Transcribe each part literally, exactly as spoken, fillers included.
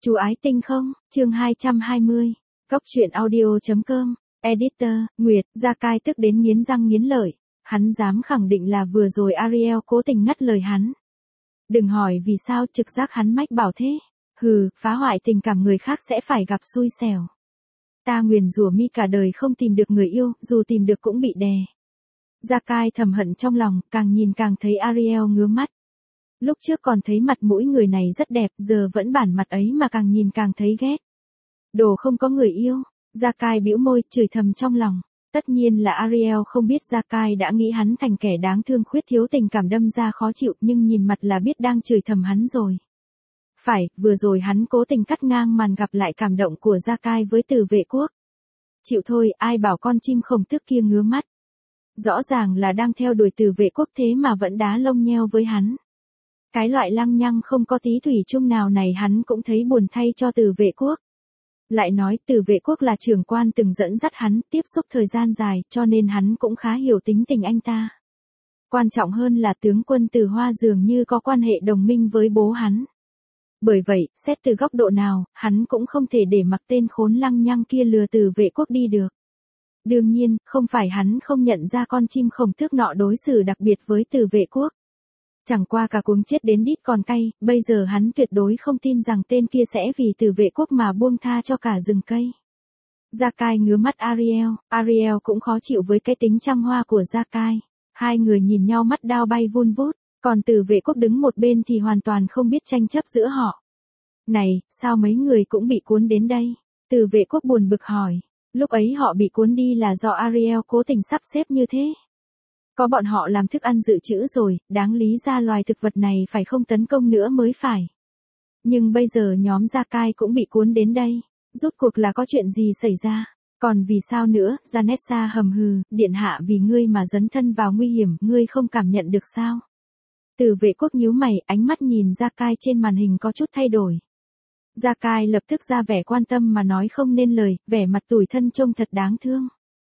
Chú ái tinh không, chương hai trăm hai mươi. Cốc truyện audio.com, Editor, Nguyệt, Gia Cai tức đến nghiến răng nghiến lợi. Hắn dám khẳng định là vừa rồi Ariel cố tình ngắt lời hắn. Đừng hỏi vì sao, trực giác hắn mách bảo thế. Hừ, phá hoại tình cảm người khác sẽ phải gặp xui xẻo. Ta nguyền rủa mi cả đời không tìm được người yêu, dù tìm được cũng bị đè. Gia Cai thầm hận trong lòng, càng nhìn càng thấy Ariel ngứa mắt. Lúc trước còn thấy mặt mũi người này rất đẹp, giờ vẫn bản mặt ấy mà càng nhìn càng thấy ghét. Đồ không có người yêu, Gia Cai bĩu môi, chửi thầm trong lòng. Tất nhiên là Ariel không biết Gia Cai đã nghĩ hắn thành kẻ đáng thương khuyết thiếu tình cảm đâm ra khó chịu, nhưng nhìn mặt là biết đang chửi thầm hắn rồi. Phải, vừa rồi hắn cố tình cắt ngang màn gặp lại cảm động của Gia Cai với Từ Vệ Quốc. Chịu thôi, ai bảo con chim khổng tước kia ngứa mắt. Rõ ràng là đang theo đuổi Từ Vệ Quốc thế mà vẫn đá lông nheo với hắn. Cái loại lăng nhăng không có tí thủy chung nào này hắn cũng thấy buồn thay cho Từ Vệ Quốc. Lại nói Từ Vệ Quốc là trưởng quan từng dẫn dắt hắn tiếp xúc thời gian dài, cho nên hắn cũng khá hiểu tính tình anh ta. Quan trọng hơn là tướng quân Từ Hoa dường như có quan hệ đồng minh với bố hắn. Bởi vậy, xét từ góc độ nào, hắn cũng không thể để mặc tên khốn lăng nhăng kia lừa Từ Vệ Quốc đi được. Đương nhiên, không phải hắn không nhận ra con chim khổng tước nọ đối xử đặc biệt với Từ Vệ Quốc. Chẳng qua cả cuống chết đến đít còn cay, bây giờ hắn tuyệt đối không tin rằng tên kia sẽ vì Từ Vệ Quốc mà buông tha cho cả rừng cây. Gia Cai ngứa mắt Ariel, Ariel cũng khó chịu với cái tính trăng hoa của Gia Cai. Hai người nhìn nhau mắt đao bay vun vút, còn Từ Vệ Quốc đứng một bên thì hoàn toàn không biết tranh chấp giữa họ. Này, sao mấy người cũng bị cuốn đến đây? Từ Vệ Quốc buồn bực hỏi. Lúc ấy họ bị cuốn đi là do Ariel cố tình sắp xếp như thế. Có bọn họ làm thức ăn dự trữ rồi, đáng lý ra loài thực vật này phải không tấn công nữa mới phải. Nhưng bây giờ nhóm Gia Cai cũng bị cuốn đến đây. Rốt cuộc là có chuyện gì xảy ra? Còn vì sao nữa? Janessa hầm hừ, điện hạ vì ngươi mà dấn thân vào nguy hiểm, ngươi không cảm nhận được sao? Từ Vệ Quốc nhíu mày, ánh mắt nhìn Gia Cai trên màn hình có chút thay đổi. Gia Cai lập tức ra vẻ quan tâm mà nói không nên lời, vẻ mặt tủi thân trông thật đáng thương.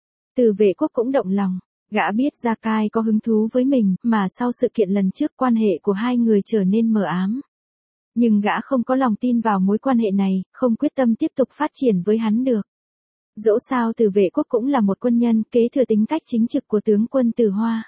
Từ Vệ Quốc cũng động lòng. Gã biết Gia Cai có hứng thú với mình, mà sau sự kiện lần trước quan hệ của hai người trở nên mờ ám. Nhưng gã không có lòng tin vào mối quan hệ này, không quyết tâm tiếp tục phát triển với hắn được. Dẫu sao Từ Vệ Quốc cũng là một quân nhân, kế thừa tính cách chính trực của tướng quân Từ Hoa.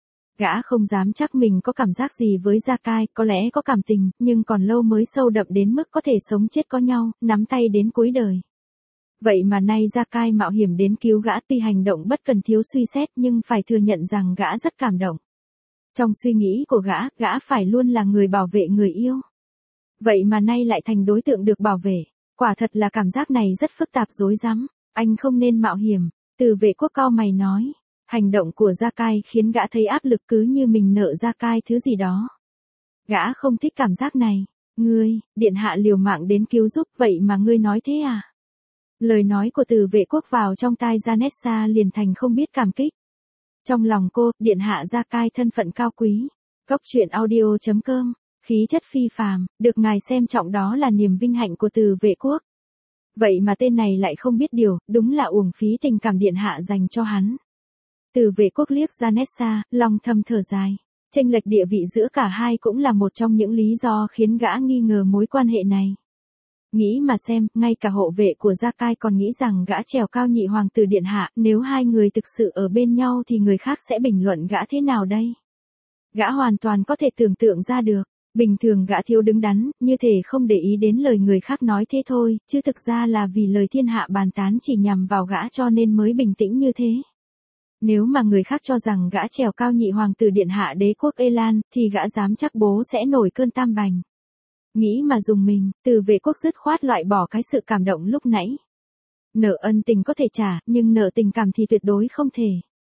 Gã không dám chắc mình có cảm giác gì với Gia Cai, có lẽ có cảm tình, nhưng còn lâu mới sâu đậm đến mức có thể sống chết có nhau, nắm tay đến cuối đời. Vậy mà nay Gia Cai mạo hiểm đến cứu gã, tuy hành động bất cần thiếu suy xét nhưng phải thừa nhận rằng gã rất cảm động. Trong suy nghĩ của gã, gã phải luôn là người bảo vệ người yêu. Vậy mà nay lại thành đối tượng được bảo vệ. Quả thật là cảm giác này rất phức tạp rối rắm. Anh không nên mạo hiểm. Từ Vệ Quốc cau mày nói. Hành động của Gia Cai khiến gã thấy áp lực cứ như mình nợ Gia Cai thứ gì đó. Gã không thích cảm giác này. Ngươi, điện hạ liều mạng đến cứu giúp, vậy mà ngươi nói thế à? Lời nói của Từ Vệ Quốc vào trong tai Janessa liền thành không biết cảm kích. Trong lòng cô, điện hạ Gia Cai thân phận cao quý. Cốc truyện audio.com, khí chất phi phàm, được ngài xem trọng đó là niềm vinh hạnh của Từ Vệ Quốc. Vậy mà tên này lại không biết điều, đúng là uổng phí tình cảm điện hạ dành cho hắn. Từ Vệ Quốc liếc Janessa, lòng thầm thở dài. Chênh lệch địa vị giữa cả hai cũng là một trong những lý do khiến gã nghi ngờ mối quan hệ này. Nghĩ mà xem, ngay cả hộ vệ của Gia Cai còn nghĩ rằng gã trèo cao nhị hoàng tử điện hạ, nếu hai người thực sự ở bên nhau thì người khác sẽ bình luận gã thế nào đây? Gã hoàn toàn có thể tưởng tượng ra được, bình thường gã thiếu đứng đắn, như thể không để ý đến lời người khác nói thế thôi, chứ thực ra là vì lời thiên hạ bàn tán chỉ nhằm vào gã cho nên mới bình tĩnh như thế. Nếu mà người khác cho rằng gã trèo cao nhị hoàng tử điện hạ đế quốc Elan, thì gã dám chắc bố sẽ nổi cơn tam bành. Nghĩ mà dùng mình, Từ Vệ Quốc dứt khoát loại bỏ cái sự cảm động lúc nãy. Nợ ân tình có thể trả, nhưng nợ tình cảm thì tuyệt đối không thể.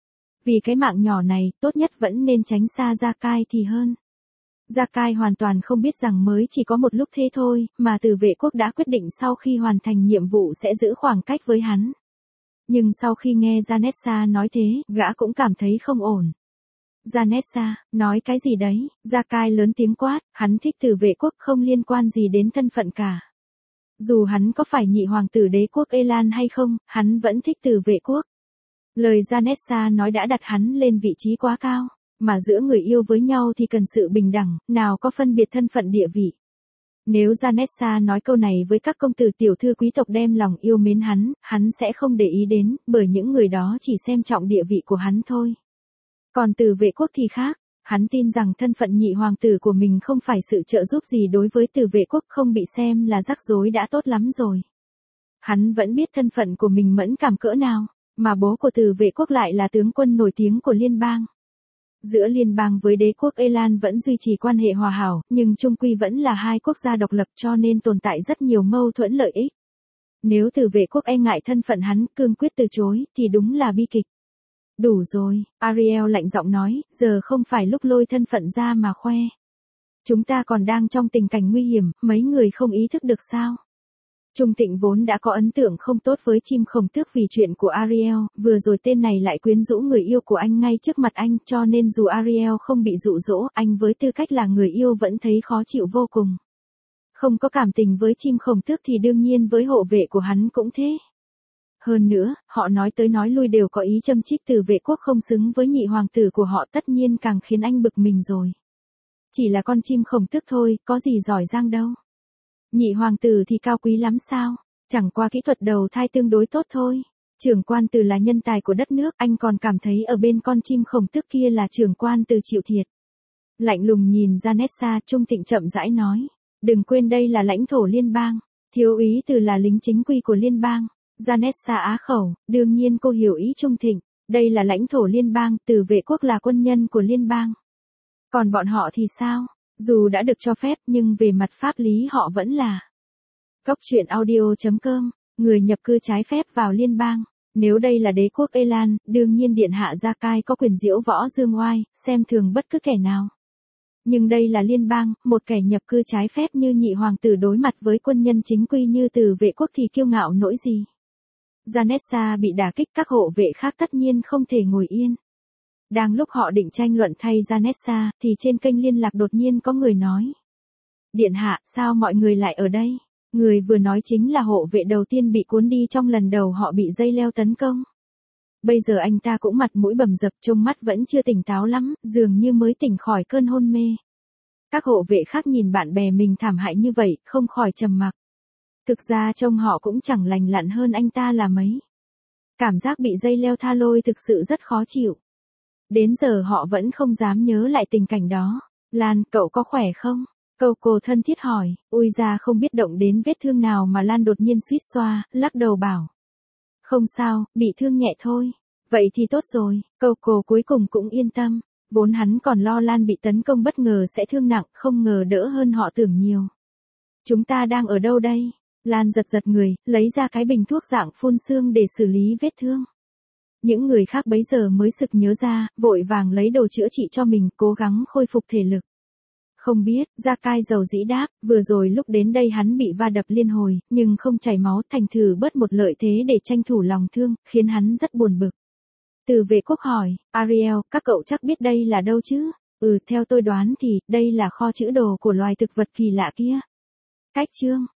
Vì cái mạng nhỏ này, tốt nhất vẫn nên tránh xa Gia Cai thì hơn. Gia Cai hoàn toàn không biết rằng mới chỉ có một lúc thế thôi, mà Từ Vệ Quốc đã quyết định sau khi hoàn thành nhiệm vụ sẽ giữ khoảng cách với hắn. Nhưng sau khi nghe Janessa nói thế, gã cũng cảm thấy không ổn. Janessa, nói cái gì đấy? Gia Cai lớn tiếng quát, hắn thích Từ Vệ Quốc không liên quan gì đến thân phận cả. Dù hắn có phải nhị hoàng tử đế quốc Elan hay không, hắn vẫn thích Từ Vệ Quốc. Lời Janessa nói đã đặt hắn lên vị trí quá cao, mà giữa người yêu với nhau thì cần sự bình đẳng, nào có phân biệt thân phận địa vị. Nếu Janessa nói câu này với các công tử tiểu thư quý tộc đem lòng yêu mến hắn, hắn sẽ không để ý đến, bởi những người đó chỉ xem trọng địa vị của hắn thôi. Còn từ vệ quốc thì khác, hắn tin rằng thân phận nhị hoàng tử của mình không phải sự trợ giúp gì đối với từ vệ quốc, không bị xem là rắc rối đã tốt lắm rồi. Hắn vẫn biết thân phận của mình mẫn cảm cỡ nào, mà bố của từ vệ quốc lại là tướng quân nổi tiếng của liên bang. Giữa liên bang với đế quốc Elan vẫn duy trì quan hệ hòa hảo, nhưng chung quy vẫn là hai quốc gia độc lập cho nên tồn tại rất nhiều mâu thuẫn lợi ích. Nếu từ vệ quốc e ngại thân phận hắn, cương quyết từ chối, thì đúng là bi kịch. Đủ rồi, Ariel lạnh giọng nói, giờ không phải lúc lôi thân phận ra mà khoe. Chúng ta còn đang trong tình cảnh nguy hiểm, mấy người không ý thức được sao? Trung Tịnh vốn đã có ấn tượng không tốt với chim khổng tước vì chuyện của Ariel, vừa rồi tên này lại quyến rũ người yêu của anh ngay trước mặt anh, cho nên dù Ariel không bị dụ dỗ, anh với tư cách là người yêu vẫn thấy khó chịu vô cùng. Không có cảm tình với chim khổng tước thì đương nhiên với hộ vệ của hắn cũng thế. Hơn nữa, họ nói tới nói lui đều có ý châm chích từ vệ quốc không xứng với nhị hoàng tử của họ, tất nhiên càng khiến anh bực mình rồi. Chỉ là con chim khổng tước thôi, có gì giỏi giang đâu. Nhị hoàng tử thì cao quý lắm sao, chẳng qua kỹ thuật đầu thai tương đối tốt thôi. Trưởng quan từ là nhân tài của đất nước, anh còn cảm thấy ở bên con chim khổng tước kia là trưởng quan từ chịu thiệt. Lạnh lùng nhìn Janessa, Trung Tịnh chậm rãi nói, đừng quên đây là lãnh thổ liên bang, thiếu úy từ là lính chính quy của liên bang. Janessa á khẩu, đương nhiên cô hiểu ý Trung Thịnh, đây là lãnh thổ liên bang, từ vệ quốc là quân nhân của liên bang. Còn bọn họ thì sao? Dù đã được cho phép nhưng về mặt pháp lý họ vẫn là. Góc truyện audio chấm com, người nhập cư trái phép vào liên bang. Nếu đây là đế quốc Elan, đương nhiên điện hạ Gia Cai có quyền diễu võ dương oai, xem thường bất cứ kẻ nào. Nhưng đây là liên bang, một kẻ nhập cư trái phép như nhị hoàng tử đối mặt với quân nhân chính quy như từ vệ quốc thì kiêu ngạo nỗi gì. Janessa bị đả kích, các hộ vệ khác tất nhiên không thể ngồi yên. Đang lúc họ định tranh luận thay Janessa, thì trên kênh liên lạc đột nhiên có người nói. Điện hạ, sao mọi người lại ở đây? Người vừa nói chính là hộ vệ đầu tiên bị cuốn đi trong lần đầu họ bị dây leo tấn công. Bây giờ anh ta cũng mặt mũi bầm dập, trông mắt vẫn chưa tỉnh táo lắm, dường như mới tỉnh khỏi cơn hôn mê. Các hộ vệ khác nhìn bạn bè mình thảm hại như vậy, không khỏi trầm mặc. Thực ra trông họ cũng chẳng lành lặn hơn anh ta là mấy. Cảm giác bị dây leo tha lôi thực sự rất khó chịu. Đến giờ họ vẫn không dám nhớ lại tình cảnh đó. Lan, cậu có khỏe không? Câu cô thân thiết hỏi, ui ra không biết động đến vết thương nào mà Lan đột nhiên suýt xoa, lắc đầu bảo. Không sao, bị thương nhẹ thôi. Vậy thì tốt rồi, câu cô cuối cùng cũng yên tâm. Vốn hắn còn lo Lan bị tấn công bất ngờ sẽ thương nặng, không ngờ đỡ hơn họ tưởng nhiều. Chúng ta đang ở đâu đây? Lan giật giật người, lấy ra cái bình thuốc dạng phun sương để xử lý vết thương. Những người khác bấy giờ mới sực nhớ ra, vội vàng lấy đồ chữa trị cho mình, cố gắng khôi phục thể lực. Không biết, Gia Cai dầu dĩ đáp, vừa rồi lúc đến đây hắn bị va đập liên hồi, nhưng không chảy máu, thành thử bớt một lợi thế để tranh thủ lòng thương, khiến hắn rất buồn bực. Từ vệ quốc hỏi, Ariel, các cậu chắc biết đây là đâu chứ? Ừ, theo tôi đoán thì, đây là kho trữ đồ của loài thực vật kỳ lạ kia. Cách chương.